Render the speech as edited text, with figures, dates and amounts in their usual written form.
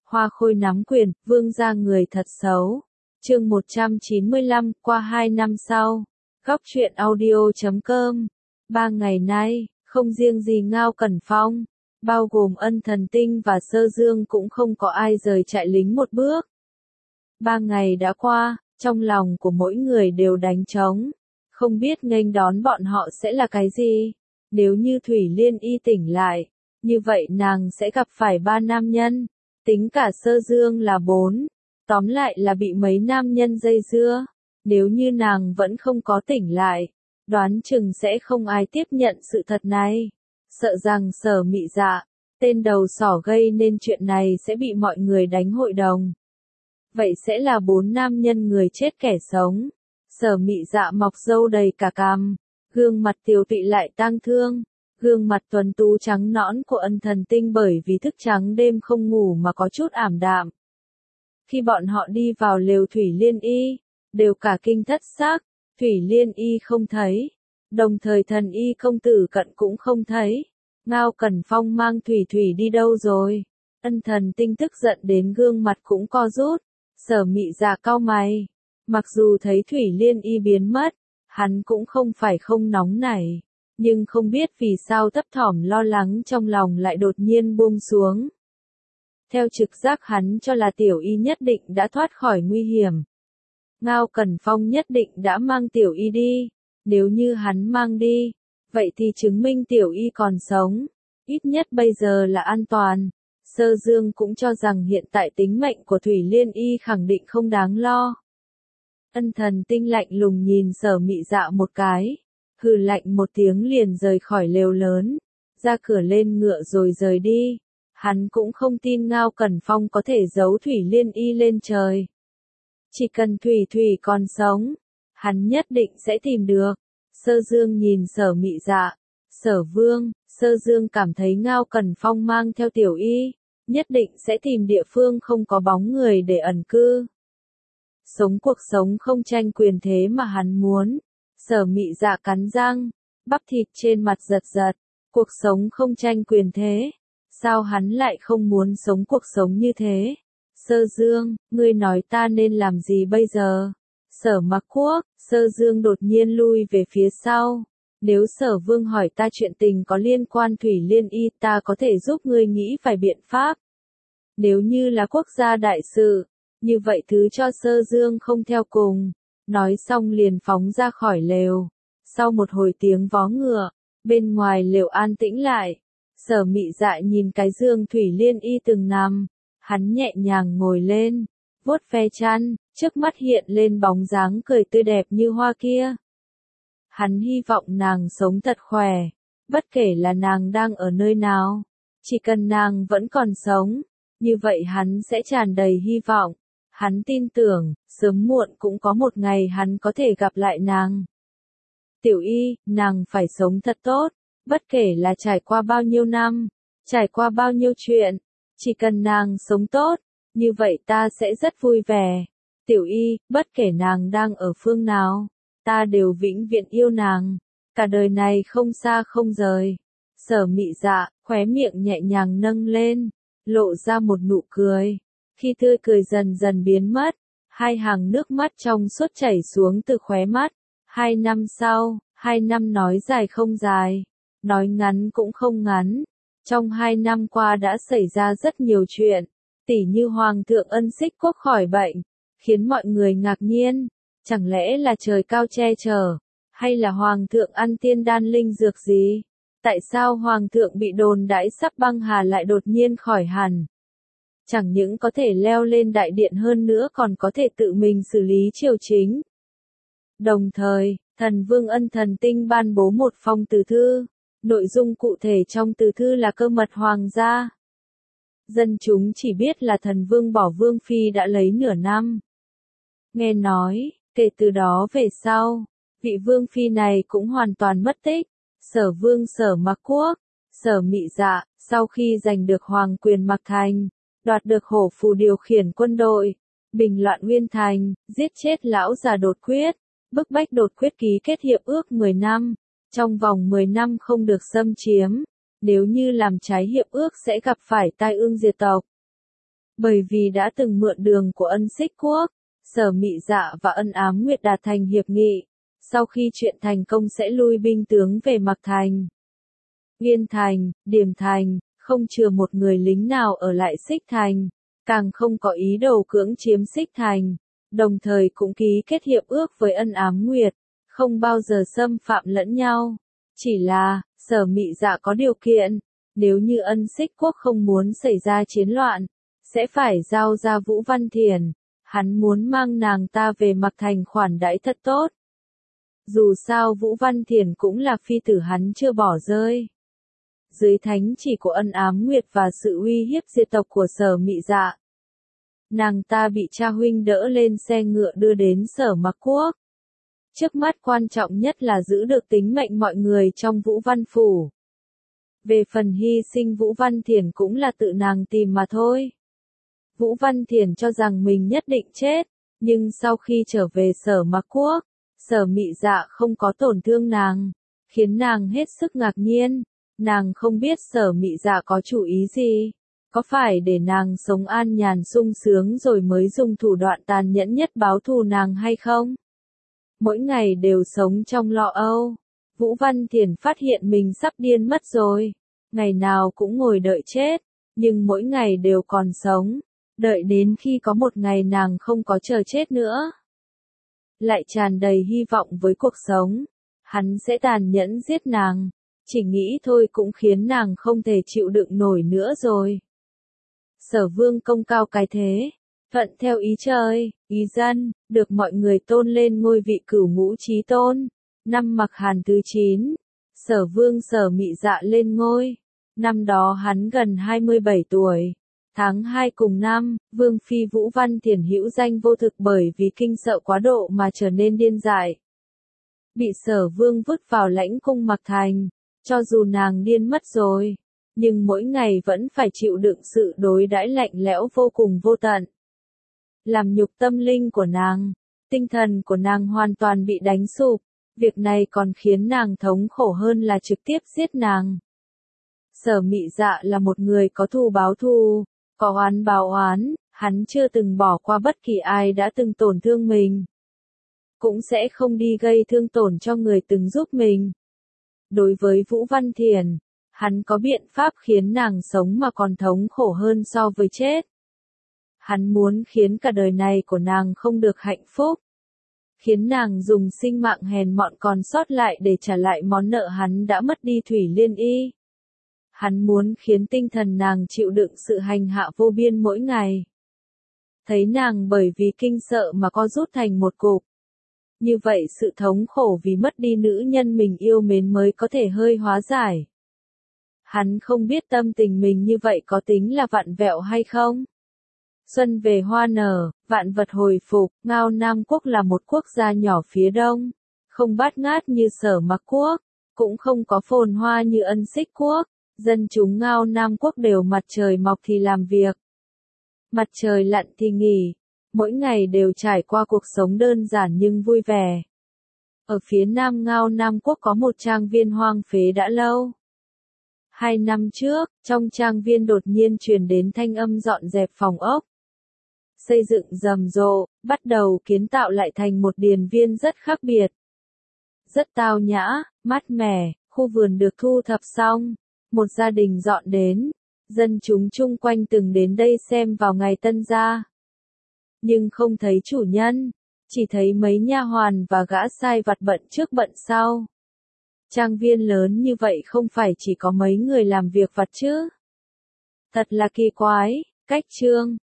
Hoa Khôi nắm quyền, vương gia người thật xấu. Chương 195, qua 2 năm sau. Góc truyện audio.com. 3 ngày nay, không riêng gì Ngao Cẩn Phong, bao gồm Ân Thần Tinh và Sơ Dương cũng không có ai rời trại lính một bước. 3 ngày đã qua, trong lòng của mỗi người đều đánh trống, không biết nghênh đón bọn họ sẽ là cái gì. Nếu như Thủy Liên Y tỉnh lại, như vậy nàng sẽ gặp phải 3 nam nhân, tính cả Sơ Dương là 4, tóm lại là bị mấy nam nhân dây dưa. Nếu như nàng vẫn không có tỉnh lại, đoán chừng sẽ không ai tiếp nhận sự thật này. Sợ rằng Sở Mị Dạ, tên đầu sỏ gây nên chuyện này sẽ bị mọi người đánh hội đồng. Vậy sẽ là 4 nam nhân người chết kẻ sống. Sở Mị Dạ mọc râu đầy cả cằm, gương mặt tiều tụy lại tang thương, gương mặt tuấn tú trắng nõn của Ân Thần Tinh bởi vì thức trắng đêm không ngủ mà có chút ảm đạm. Khi bọn họ đi vào lều Thủy Liên Y, đều cả kinh thất xác, Thủy Liên Y không thấy, đồng thời Thần Y công tử cận cũng không thấy. Ngao Cẩn Phong mang Thủy Thủy đi đâu rồi? Ân Thần Tinh tức giận đến gương mặt cũng co rút. Sở Mị Dạ cau mày, mặc dù thấy Thủy Liên Y biến mất, hắn cũng không phải không nóng nảy, nhưng không biết vì sao thấp thỏm lo lắng trong lòng lại đột nhiên buông xuống. Theo trực giác hắn cho là Tiểu Y nhất định đã thoát khỏi nguy hiểm. Ngao Cẩn Phong nhất định đã mang Tiểu Y đi, nếu như hắn mang đi, vậy thì chứng minh Tiểu Y còn sống, ít nhất bây giờ là an toàn. Sơ Dương cũng cho rằng hiện tại tính mệnh của Thủy Liên Y khẳng định không đáng lo. Ân Thần Tinh lạnh lùng nhìn Sở Mị Dạ một cái, hừ lạnh một tiếng liền rời khỏi lều lớn, ra cửa lên ngựa rồi rời đi. Hắn cũng không tin Ngao Cẩn Phong có thể giấu Thủy Liên Y lên trời. Chỉ cần Thủy Thủy còn sống, hắn nhất định sẽ tìm được. Sơ Dương nhìn Sở Mị Dạ, Sở Vương, Sơ Dương cảm thấy Ngao Cẩn Phong mang theo Tiểu Y, nhất định sẽ tìm địa phương không có bóng người để ẩn cư. Sống cuộc sống không tranh quyền thế mà hắn muốn. Sở Mị Dạ cắn răng, bắp thịt trên mặt giật giật, cuộc sống không tranh quyền thế. Sao hắn lại không muốn sống cuộc sống như thế? Sơ Dương, ngươi nói ta nên làm gì bây giờ? Sở Mặc Quốc, Sơ Dương đột nhiên lui về phía sau. Nếu Sở Vương hỏi ta chuyện tình có liên quan Thủy Liên Y, ta có thể giúp ngươi nghĩ vài biện pháp. Nếu như là quốc gia đại sự, như vậy thứ cho Sơ Dương không theo cùng. Nói xong liền phóng ra khỏi lều. Sau một hồi tiếng vó ngựa, bên ngoài lều an tĩnh lại. Sở Mị Dạ nhìn cái giường Thủy Liên Y từng nằm, hắn nhẹ nhàng ngồi lên, vuốt ve chăn, trước mắt hiện lên bóng dáng cười tươi đẹp như hoa kia. Hắn hy vọng nàng sống thật khỏe, bất kể là nàng đang ở nơi nào, chỉ cần nàng vẫn còn sống, như vậy hắn sẽ tràn đầy hy vọng. Hắn tin tưởng, sớm muộn cũng có một ngày hắn có thể gặp lại nàng. Tiểu Y, nàng phải sống thật tốt, bất kể là trải qua bao nhiêu năm, trải qua bao nhiêu chuyện, chỉ cần nàng sống tốt, như vậy ta sẽ rất vui vẻ. Tiểu Y, bất kể nàng đang ở phương nào, ta đều vĩnh viễn yêu nàng, cả đời này không xa không rời. Sở Mị Dạ, khóe miệng nhẹ nhàng nâng lên, lộ ra một nụ cười. Khi tươi cười dần dần biến mất, 2 hàng nước mắt trong suốt chảy xuống từ khóe mắt. 2 năm sau, 2 năm nói dài không dài, nói ngắn cũng không ngắn. Trong 2 năm qua đã xảy ra rất nhiều chuyện, tỉ như Hoàng thượng Ân Xích Quốc khỏi bệnh, khiến mọi người ngạc nhiên. Chẳng lẽ là trời cao che chở, hay là Hoàng thượng ăn tiên đan linh dược gì? Tại sao Hoàng thượng bị đồn đãi sắp băng hà lại đột nhiên khỏi hẳn? Chẳng những có thể leo lên đại điện hơn nữa còn có thể tự mình xử lý triều chính. Đồng thời, Thần Vương Ân Thần Tinh ban bố một phong từ thư, nội dung cụ thể trong từ thư là cơ mật hoàng gia. Dân chúng chỉ biết là Thần Vương bỏ Vương Phi đã lấy nửa năm. Nghe nói, kể từ đó về sau, vị Vương Phi này cũng hoàn toàn mất tích. Sở Vương Sở Mặc Quốc, Sở Mị Dạ, sau khi giành được hoàng quyền Mạc Thành, đoạt được hổ phù điều khiển quân đội, bình loạn Nguyên Thành, giết chết lão già Đột Quyết, bức bách Đột Quyết ký kết hiệp ước 10 năm, trong vòng 10 năm không được xâm chiếm, nếu như làm trái hiệp ước sẽ gặp phải tai ương diệt tộc. Bởi vì đã từng mượn đường của Ân Xích Quốc, Sở Mị Dạ và Ân Ám Nguyệt đạt thành hiệp nghị, sau khi chuyện thành công sẽ lui binh tướng về Mạc Thành. Yên Thành, Điềm Thành, không chừa một người lính nào ở lại Xích Thành, càng không có ý đồ cưỡng chiếm Xích Thành, đồng thời cũng ký kết hiệp ước với Ân Ám Nguyệt, không bao giờ xâm phạm lẫn nhau. Chỉ là, Sở Mị Dạ có điều kiện, nếu như Ân Xích Quốc không muốn xảy ra chiến loạn, sẽ phải giao ra Vũ Văn Thiển, hắn muốn mang nàng ta về Mạc Thành khoản đãi thật tốt. Dù sao Vũ Văn Thiển cũng là phi tử hắn chưa bỏ rơi. Dưới thánh chỉ của Ân Ám Nguyệt và sự uy hiếp diệt tộc của Sở Mị Dạ, nàng ta bị cha huynh đỡ lên xe ngựa đưa đến Sở Mạc Quốc. Trước mắt quan trọng nhất là giữ được tính mệnh mọi người trong Vũ Văn Phủ. Về phần hy sinh Vũ Văn Thiển cũng là tự nàng tìm mà thôi. Vũ Văn Thiển cho rằng mình nhất định chết, nhưng sau khi trở về Sở Mạc Quốc, Sở Mị Dạ không có tổn thương nàng, khiến nàng hết sức ngạc nhiên. Nàng không biết Sở Mị Dạ có chủ ý gì, có phải để nàng sống an nhàn sung sướng rồi mới dùng thủ đoạn tàn nhẫn nhất báo thù nàng hay không? Mỗi ngày đều sống trong lo âu, Vũ Văn Thiển phát hiện mình sắp điên mất rồi, ngày nào cũng ngồi đợi chết, nhưng mỗi ngày đều còn sống, đợi đến khi có một ngày nàng không có chờ chết nữa. Lại tràn đầy hy vọng với cuộc sống, hắn sẽ tàn nhẫn giết nàng. Chỉ nghĩ thôi cũng khiến nàng không thể chịu đựng nổi nữa rồi. Sở Vương công cao cái thế, thuận theo ý trời, ý dân, được mọi người tôn lên ngôi vị cửu ngũ chí tôn. Năm Mạc Hàn thứ 9, Sở Vương Sở Mị Dạ lên ngôi. Năm đó hắn gần 27 tuổi. Tháng 2 cùng năm, Vương Phi Vũ Văn Thiển hữu danh vô thực bởi vì kinh sợ quá độ mà trở nên điên dại. Bị Sở Vương vứt vào lãnh cung Mạc Thành. Cho dù nàng điên mất rồi, nhưng mỗi ngày vẫn phải chịu đựng sự đối đãi lạnh lẽo vô cùng vô tận. Làm nhục tâm linh của nàng, tinh thần của nàng hoàn toàn bị đánh sụp, việc này còn khiến nàng thống khổ hơn là trực tiếp giết nàng. Sở Mị Dạ là một người có thù báo thù, có oán báo oán, hắn chưa từng bỏ qua bất kỳ ai đã từng tổn thương mình. Cũng sẽ không đi gây thương tổn cho người từng giúp mình. Đối với Vũ Văn Thiển, hắn có biện pháp khiến nàng sống mà còn thống khổ hơn so với chết. Hắn muốn khiến cả đời này của nàng không được hạnh phúc. Khiến nàng dùng sinh mạng hèn mọn còn sót lại để trả lại món nợ hắn đã mất đi Thủy Liên Y. Hắn muốn khiến tinh thần nàng chịu đựng sự hành hạ vô biên mỗi ngày. Thấy nàng bởi vì kinh sợ mà co rút thành một cục. Như vậy sự thống khổ vì mất đi nữ nhân mình yêu mến mới có thể hơi hóa giải. Hắn không biết tâm tình mình như vậy có tính là vặn vẹo hay không. Xuân về hoa nở, vạn vật hồi phục, Ngao Nam Quốc là một quốc gia nhỏ phía đông, không bát ngát như Sở Mạc Quốc, cũng không có phồn hoa như Ân Xích Quốc, dân chúng Ngao Nam Quốc đều mặt trời mọc thì làm việc, mặt trời lặn thì nghỉ, mỗi ngày đều trải qua cuộc sống đơn giản nhưng vui vẻ. Ở phía nam Ngao Nam Quốc có một trang viên hoang phế đã lâu. 2 năm trước, trong trang viên đột nhiên truyền đến thanh âm dọn dẹp phòng ốc. Xây dựng rầm rộ, bắt đầu kiến tạo lại thành một điền viên rất khác biệt. Rất tao nhã, mát mẻ, khu vườn được thu thập xong. Một gia đình dọn đến, dân chúng chung quanh từng đến đây xem vào ngày tân gia. Nhưng không thấy chủ nhân, chỉ thấy mấy nha hoàn và gã sai vặt bận trước bận sau. Trang viên lớn như vậy không phải chỉ có mấy người làm việc vặt chứ. Thật là kỳ quái, cách trương,